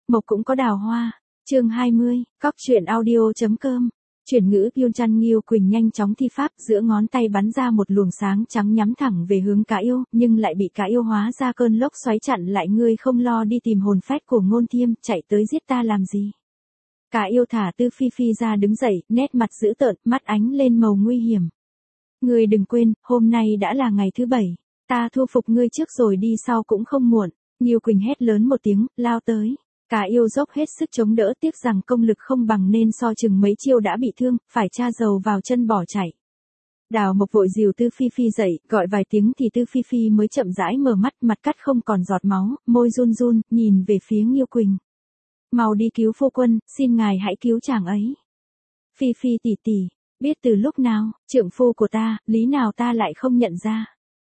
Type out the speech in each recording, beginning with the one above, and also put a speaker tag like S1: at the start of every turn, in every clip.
S1: Mộc cũng có đào hoa. Chương 20, Cóc truyện audio.com. Chuyển ngữ Pyun Chan Nghiêu Quỳnh nhanh chóng thi pháp, giữa ngón tay bắn ra một luồng sáng trắng nhắm thẳng về hướng Cá Yêu, nhưng lại bị Cá Yêu hóa ra cơn lốc xoáy chặn lại. Ngươi không lo đi tìm hồn phách của Ngôn Thiêm, chạy tới giết ta làm gì? Cá Yêu thả Tư Phi Phi ra đứng dậy, nét mặt dữ tợn, mắt ánh lên màu nguy hiểm. Ngươi đừng quên, hôm nay đã là ngày thứ 7, ta thu phục ngươi trước rồi đi sau cũng không muộn. Nghiêu Quỳnh hét lớn một tiếng, lao tới. Cá Yêu dốc hết sức chống đỡ, tiếc rằng công lực không bằng nên so chừng mấy chiêu đã bị thương, phải tra dầu vào chân bỏ chạy. Đào Mộc vội dìu Tư Phi Phi dậy, gọi vài tiếng thì Tư Phi Phi mới chậm rãi mở mắt, mặt cắt không còn giọt máu, môi run run, nhìn về phía Nghiêu Quỳnh. Mau đi cứu phu quân, xin ngài hãy cứu chàng ấy. Phi Phi tỷ tỷ, biết từ lúc nào, trượng phu của ta, lý nào ta lại không nhận ra.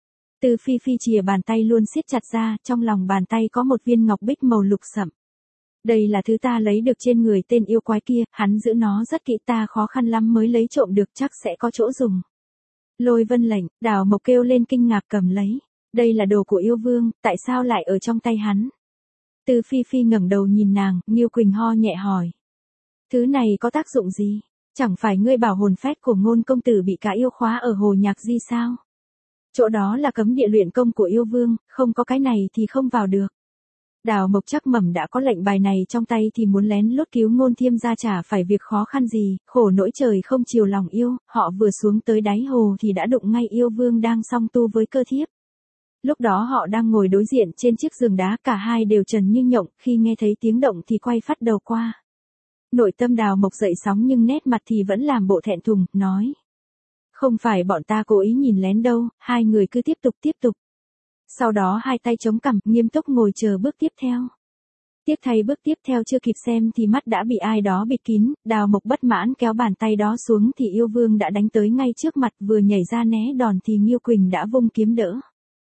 S1: Tư Phi Phi chìa bàn tay luôn siết chặt ra, trong lòng bàn tay có một viên ngọc bích màu lục sẫm. Đây là thứ ta lấy được trên người tên yêu quái kia, hắn giữ nó rất kỹ, ta khó khăn lắm mới lấy trộm được, chắc sẽ có chỗ dùng. Lôi Vân lệnh, Đào Mộc kêu lên kinh ngạc cầm lấy. Đây là đồ của yêu vương, tại sao lại ở trong tay hắn? Tư Phi Phi ngẩng đầu nhìn nàng, Nghiêu Quỳnh ho nhẹ hỏi. Thứ này có tác dụng gì? Chẳng phải ngươi bảo hồn phách của Ngôn công tử bị Cá Yêu khóa ở Hồ Nhạc Di sao? Chỗ đó là cấm địa luyện công của yêu vương, không có cái này thì không vào được. Đào Mộc chắc mẩm đã có lệnh bài này trong tay thì muốn lén lút cứu Ngôn Thiêm ra chả phải việc khó khăn gì, khổ nỗi trời không chiều lòng yêu, họ vừa xuống tới đáy hồ thì đã đụng ngay yêu vương đang song tu với cơ thiếp. Lúc đó họ đang ngồi đối diện trên chiếc giường đá, cả hai đều trần như nhộng, khi nghe thấy tiếng động thì quay phắt đầu qua. Nội tâm Đào Mộc dậy sóng nhưng nét mặt thì vẫn làm bộ thẹn thùng, nói. Không phải bọn ta cố ý nhìn lén đâu, hai người cứ tiếp tục. Sau đó hai tay chống cằm, nghiêm túc ngồi chờ bước tiếp theo. Tiếp thay bước tiếp theo chưa kịp xem thì mắt đã bị ai đó bịt kín, Đào Mộc bất mãn kéo bàn tay đó xuống thì yêu vương đã đánh tới ngay trước mặt, vừa nhảy ra né đòn thì Nghiêu Quỳnh đã vung kiếm đỡ.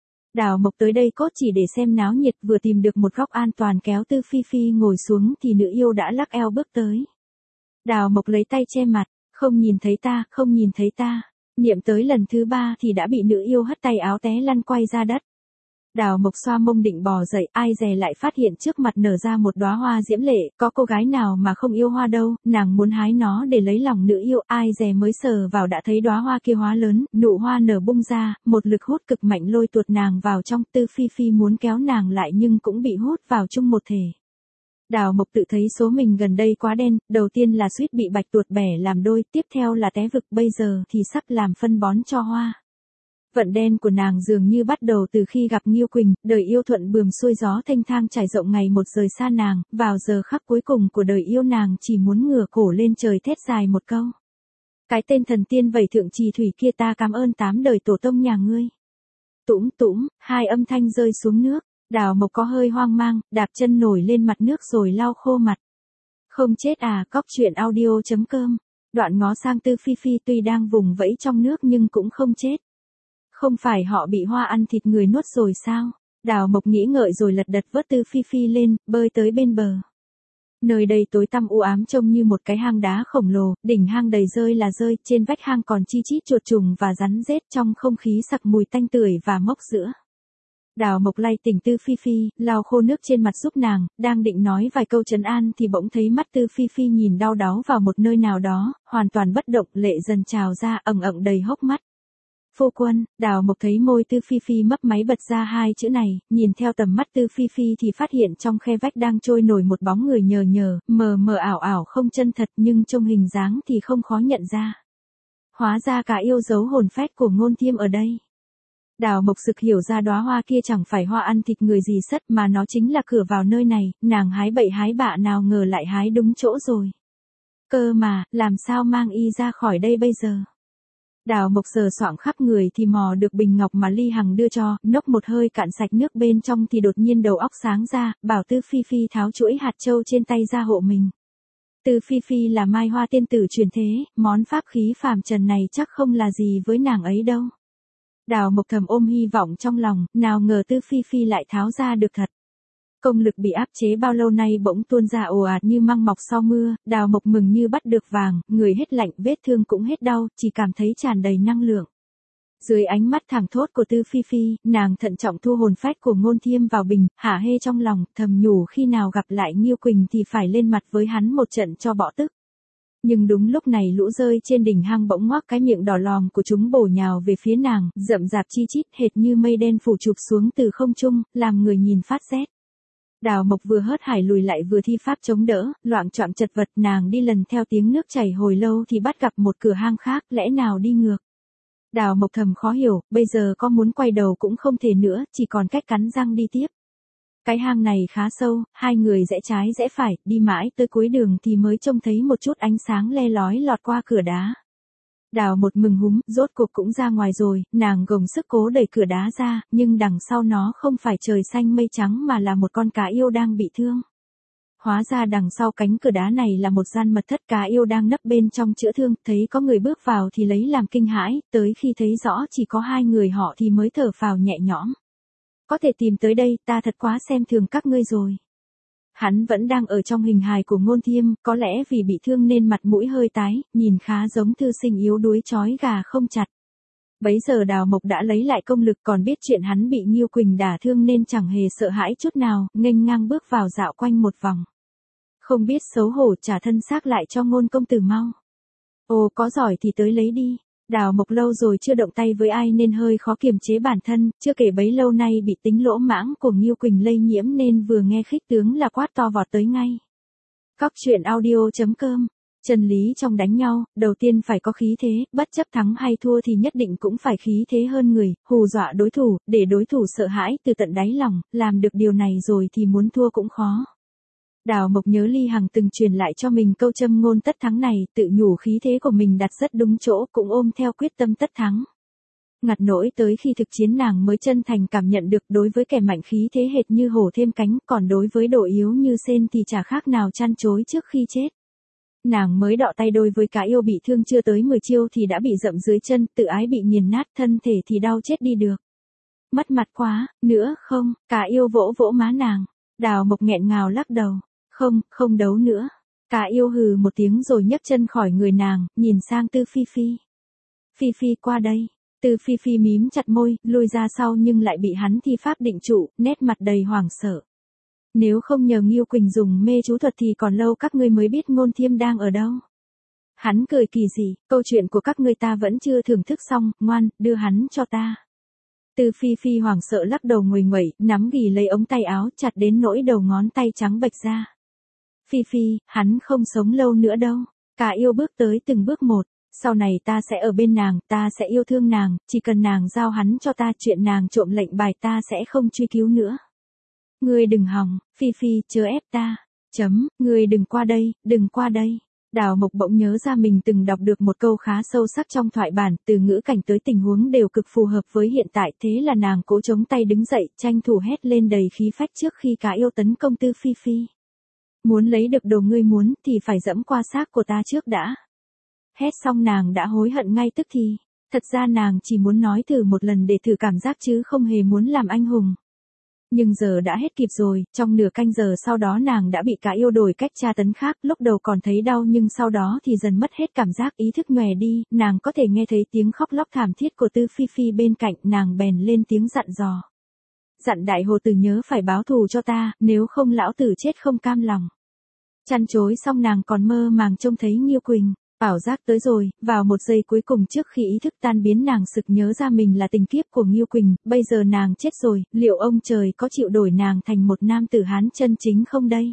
S1: Đào Mộc tới đây cốt chỉ để xem náo nhiệt, vừa tìm được một góc an toàn kéo Tư Phi Phi ngồi xuống thì nữ yêu đã lắc eo bước tới. Đào Mộc lấy tay che mặt, không nhìn thấy ta. Niệm tới lần thứ 3 thì đã bị nữ yêu hất tay áo té lăn quay ra đất. Đào Mộc xoa mông định bò dậy, ai dè lại phát hiện trước mặt nở ra một đóa hoa diễm lệ, có cô gái nào mà không yêu hoa đâu, nàng muốn hái nó để lấy lòng nữ yêu, ai dè mới sờ vào đã thấy đóa hoa kia hóa lớn, nụ hoa nở bung ra, một lực hút cực mạnh lôi tuột nàng vào trong. Tư Phi Phi muốn kéo nàng lại nhưng cũng bị hút vào chung một thể. Đào Mộc tự thấy số mình gần đây quá đen, đầu tiên là suýt bị bạch tuột bẻ làm đôi, tiếp theo là té vực, bây giờ thì sắp làm phân bón cho hoa. Vận đen của nàng dường như bắt đầu từ khi gặp Nghiêu Quỳnh, đời yêu thuận buồm xuôi gió thênh thang trải rộng ngày một rời xa nàng, vào giờ khắc cuối cùng của đời yêu nàng chỉ muốn ngửa cổ lên trời thét dài một câu. Cái tên thần tiên vẩy thượng trì thủy kia, ta cảm ơn 8 đời tổ tông nhà ngươi. Tũm tũm, hai âm thanh rơi xuống nước, Đào Mộc có hơi hoang mang, đạp chân nổi lên mặt nước rồi lau khô mặt. Không chết à? Cóc truyện audio.com. Đoạn ngó sang Tư Phi Phi, tuy đang vùng vẫy trong nước nhưng cũng không chết. Không phải họ bị hoa ăn thịt người nuốt rồi sao? Đào Mộc nghĩ ngợi rồi lật đật vớt Tư Phi Phi lên, bơi tới bên bờ. Nơi đây tối tăm u ám trông như một cái hang đá khổng lồ, đỉnh hang đầy rơi là rơi, trên vách hang còn chi chít chuột trùng và rắn rết, trong không khí sặc mùi tanh tưởi và mốc sữa. Đào Mộc lay tỉnh Tư Phi Phi, lau khô nước trên mặt giúp nàng, đang định nói vài câu trấn an thì bỗng thấy mắt Tư Phi Phi nhìn đau đáu vào một nơi nào đó, hoàn toàn bất động, lệ dần trào ra ẩn đầy hốc mắt. Phu quân. Đào Mộc thấy môi Tư Phi Phi mấp máy bật ra hai chữ này, nhìn theo tầm mắt Tư Phi Phi thì phát hiện trong khe vách đang trôi nổi một bóng người nhờ nhờ, mờ mờ ảo ảo không chân thật, nhưng trông hình dáng thì không khó nhận ra. Hóa ra Cá Yêu giấu hồn phách của Ngôn Thiêm ở đây. Đào Mộc sực hiểu ra đóa hoa kia chẳng phải hoa ăn thịt người gì sất mà nó chính là cửa vào nơi này, nàng hái bậy hái bạ nào ngờ lại hái đúng chỗ rồi. Cơ mà, làm sao mang y ra khỏi đây bây giờ? Đào Mộc sờ soạng khắp người thì mò được bình ngọc mà Ly Hằng đưa cho, nốc một hơi cạn sạch nước bên trong thì đột nhiên đầu óc sáng ra, bảo Tư Phi Phi tháo chuỗi hạt châu trên tay ra hộ mình. Tư Phi Phi là Mai Hoa tiên tử truyền thế, món pháp khí phàm trần này chắc không là gì với nàng ấy đâu. Đào Mộc thầm ôm hy vọng trong lòng, nào ngờ Tư Phi Phi lại tháo ra được thật. Công lực bị áp chế bao lâu nay bỗng tuôn ra ồ ạt như măng mọc sau mưa, Đào Mộc mừng như bắt được vàng, người hết lạnh, vết thương cũng hết đau, chỉ cảm thấy tràn đầy năng lượng. Dưới ánh mắt thẳng thốt của Tư Phi Phi, nàng thận trọng thu hồn phách của Ngôn Thiêm vào bình, hả hê trong lòng, thầm nhủ khi nào gặp lại Nghiêu Quỳnh thì phải lên mặt với hắn một trận cho bỏ tức. Nhưng đúng lúc này lũ rơi trên đỉnh hang bỗng ngoác cái miệng đỏ lòm của chúng bổ nhào về phía nàng, rậm rạp chi chít hệt như mây đen phủ chụp xuống từ không trung, làm người nhìn phát rét. Đào Mộc vừa hớt hải lùi lại vừa thi pháp chống đỡ, loạng choạng chật vật, nàng đi lần theo tiếng nước chảy hồi lâu thì bắt gặp một cửa hang khác, lẽ nào đi ngược. Đào Mộc thầm khó hiểu, bây giờ có muốn quay đầu cũng không thể nữa, chỉ còn cách cắn răng đi tiếp. Cái hang này khá sâu, hai người rẽ trái rẽ phải, đi mãi tới cuối đường thì mới trông thấy một chút ánh sáng le lói lọt qua cửa đá. Đào Một mừng húm, rốt cuộc cũng ra ngoài rồi, nàng gồng sức cố đẩy cửa đá ra, nhưng đằng sau nó không phải trời xanh mây trắng mà là một con cá yêu đang bị thương. Hóa ra đằng sau cánh cửa đá này là một gian mật thất, cá yêu đang nấp bên trong chữa thương, thấy có người bước vào thì lấy làm kinh hãi, tới khi thấy rõ chỉ có hai người họ thì mới thở phào nhẹ nhõm. Có thể tìm tới đây, ta thật quá xem thường các ngươi rồi. Hắn vẫn đang ở trong hình hài của Ngôn Thiêm, có lẽ vì bị thương nên mặt mũi hơi tái, nhìn khá giống thư sinh yếu đuối trói gà không chặt. Bấy giờ Đào Mộc đã lấy lại công lực, còn biết chuyện hắn bị Nghiêu Quỳnh đả thương nên chẳng hề sợ hãi chút nào, nghênh ngang bước vào dạo quanh một vòng. Không biết xấu hổ trả thân xác lại cho Ngôn công tử mau. Ồ, có giỏi thì tới lấy đi. Đào Mộc lâu rồi chưa động tay với ai nên hơi khó kiềm chế bản thân, chưa kể bấy lâu nay bị tính lỗ mãng của Nghiêu Quỳnh lây nhiễm nên vừa nghe khích tướng là quát to vọt tới ngay. Cóc truyện audio.com. Chân lý trong đánh nhau, đầu tiên phải có khí thế, bất chấp thắng hay thua thì nhất định cũng phải khí thế hơn người, hù dọa đối thủ, để đối thủ sợ hãi từ tận đáy lòng, làm được điều này rồi thì muốn thua cũng khó. Đào Mộc nhớ Ly Hằng từng truyền lại cho mình câu châm ngôn tất thắng này, tự nhủ khí thế của mình đặt rất đúng chỗ, cũng ôm theo quyết tâm tất thắng. Ngặt nỗi tới khi thực chiến nàng mới chân thành cảm nhận được đối với kẻ mạnh khí thế hệt như hổ thêm cánh, còn đối với độ yếu như sên thì chả khác nào chăn chối trước khi chết. Nàng mới đọ tay đôi với cá yêu bị thương chưa tới 10 chiêu thì đã bị dậm dưới chân, tự ái bị nghiền nát, thân thể thì đau chết đi được. Mất mặt quá, nữa không, cá yêu vỗ vỗ má nàng. Đào Mộc nghẹn ngào lắc đầu. Không đấu nữa. Cá yêu hừ một tiếng rồi nhấc chân khỏi người nàng, nhìn sang Tư Phi Phi. Phi Phi qua đây. Tư Phi Phi mím chặt môi, lùi ra sau nhưng lại bị hắn thi pháp định trụ, nét mặt đầy hoảng sợ. Nếu không nhờ Nghiêu Quỳnh dùng mê chú thuật thì còn lâu các ngươi mới biết Ngôn Thiêm đang ở đâu. Hắn cười kỳ dị, câu chuyện của các ngươi ta vẫn chưa thưởng thức xong, ngoan, đưa hắn cho ta. Tư Phi Phi hoảng sợ lắc đầu nguầy nguậy, nắm ghì lấy ống tay áo chặt đến nỗi đầu ngón tay trắng bệch ra. Phi Phi, hắn không sống lâu nữa đâu. Cá yêu bước tới từng bước một. Sau này ta sẽ ở bên nàng, ta sẽ yêu thương nàng, chỉ cần nàng giao hắn cho ta, chuyện nàng trộm lệnh bài ta sẽ không truy cứu nữa. Ngươi đừng hòng, Phi Phi, chớ ép ta. Ngươi đừng qua đây, đừng qua đây. Đào Mộc bỗng nhớ ra mình từng đọc được một câu khá sâu sắc trong thoại bản, từ ngữ cảnh tới tình huống đều cực phù hợp với hiện tại, thế là nàng cố chống tay đứng dậy, tranh thủ hét lên đầy khí phách trước khi cá yêu tấn công Tư Phi Phi. Muốn lấy được đồ ngươi muốn thì phải dẫm qua xác của ta trước đã. Hét xong nàng đã hối hận ngay tức thì. Thật ra nàng chỉ muốn nói thử một lần để thử cảm giác chứ không hề muốn làm anh hùng. Nhưng giờ đã hết kịp rồi, trong nửa canh giờ sau đó nàng đã bị cá yêu đổi cách tra tấn khác, lúc đầu còn thấy đau nhưng sau đó thì dần mất hết cảm giác, ý thức nhòe đi, nàng có thể nghe thấy tiếng khóc lóc thảm thiết của Tư Phi Phi bên cạnh, nàng bèn lên tiếng dặn dò. Dặn Đại Hồ Tử nhớ phải báo thù cho ta, nếu không lão tử chết không cam lòng. Chăn chối xong nàng còn mơ màng trông thấy Nghiêu Quỳnh. Ảo giác tới rồi, vào một giây cuối cùng trước khi ý thức tan biến nàng sực nhớ ra mình là tình kiếp của Nghiêu Quỳnh, bây giờ nàng chết rồi, liệu ông trời có chịu đổi nàng thành một nam tử Hán chân chính không đây?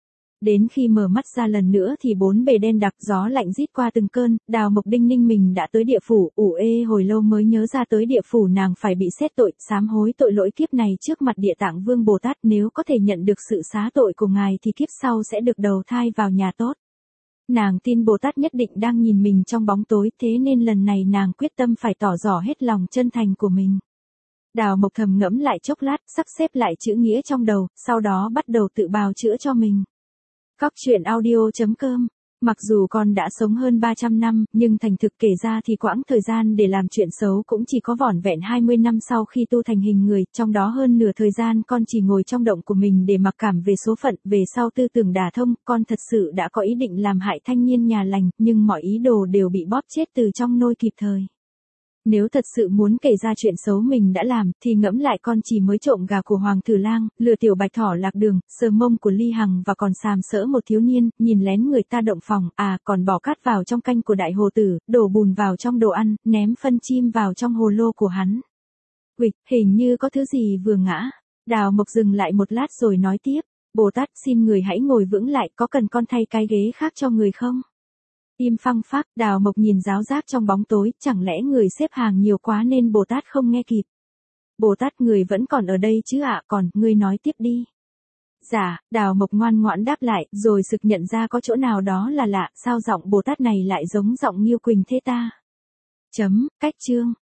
S1: Đến khi mở mắt ra lần nữa thì bốn bề đen đặc, gió lạnh rít qua từng cơn, Đào Mộc đinh ninh mình đã tới địa phủ, ủ ê hồi lâu mới nhớ ra tới địa phủ nàng phải bị xét tội, sám hối tội lỗi kiếp này trước mặt Địa Tạng Vương Bồ Tát, nếu có thể nhận được sự xá tội của ngài thì kiếp sau sẽ được đầu thai vào nhà tốt. Nàng tin Bồ Tát nhất định đang nhìn mình trong bóng tối, thế nên lần này nàng quyết tâm phải tỏ rõ hết lòng chân thành của mình. Đào Mộc thầm ngẫm lại chốc lát, sắp xếp lại chữ nghĩa trong đầu, sau đó bắt đầu tự bào chữa cho mình. Cóc truyện audio.com. Mặc dù con đã sống hơn 300 năm, nhưng thành thực kể ra thì quãng thời gian để làm chuyện xấu cũng chỉ có vỏn vẹn 20 năm sau khi tu thành hình người, trong đó hơn nửa thời gian con chỉ ngồi trong động của mình để mặc cảm về số phận, về sau tư tưởng đả thông, con thật sự đã có ý định làm hại thanh niên nhà lành, nhưng mọi ý đồ đều bị bóp chết từ trong nôi kịp thời. Nếu thật sự muốn kể ra chuyện xấu mình đã làm, thì ngẫm lại con chỉ mới trộm gà của Hoàng Tử Lang, lừa tiểu bạch thỏ lạc đường, sờ mông của Ly Hằng và còn sàm sỡ một thiếu niên, nhìn lén người ta động phòng, còn bỏ cát vào trong canh của đại hồ tử, đổ bùn vào trong đồ ăn, ném phân chim vào trong hồ lô của hắn. Quịch, hình như có thứ gì vừa ngã. Đào Mộc dừng lại một lát rồi nói tiếp, Bồ Tát xin người hãy ngồi vững lại, có cần con thay cái ghế khác cho người không? Im phăng phắc, Đào Mộc nhìn giáo giác trong bóng tối, chẳng lẽ người xếp hàng nhiều quá nên Bồ Tát không nghe kịp. Bồ Tát người vẫn còn ở đây chứ ạ, còn, ngươi nói tiếp đi. Dạ, Đào Mộc ngoan ngoãn đáp lại, rồi sực nhận ra có chỗ nào đó là lạ, sao giọng Bồ Tát này lại giống giọng Nghiêu Quỳnh thế ta? Cách chương.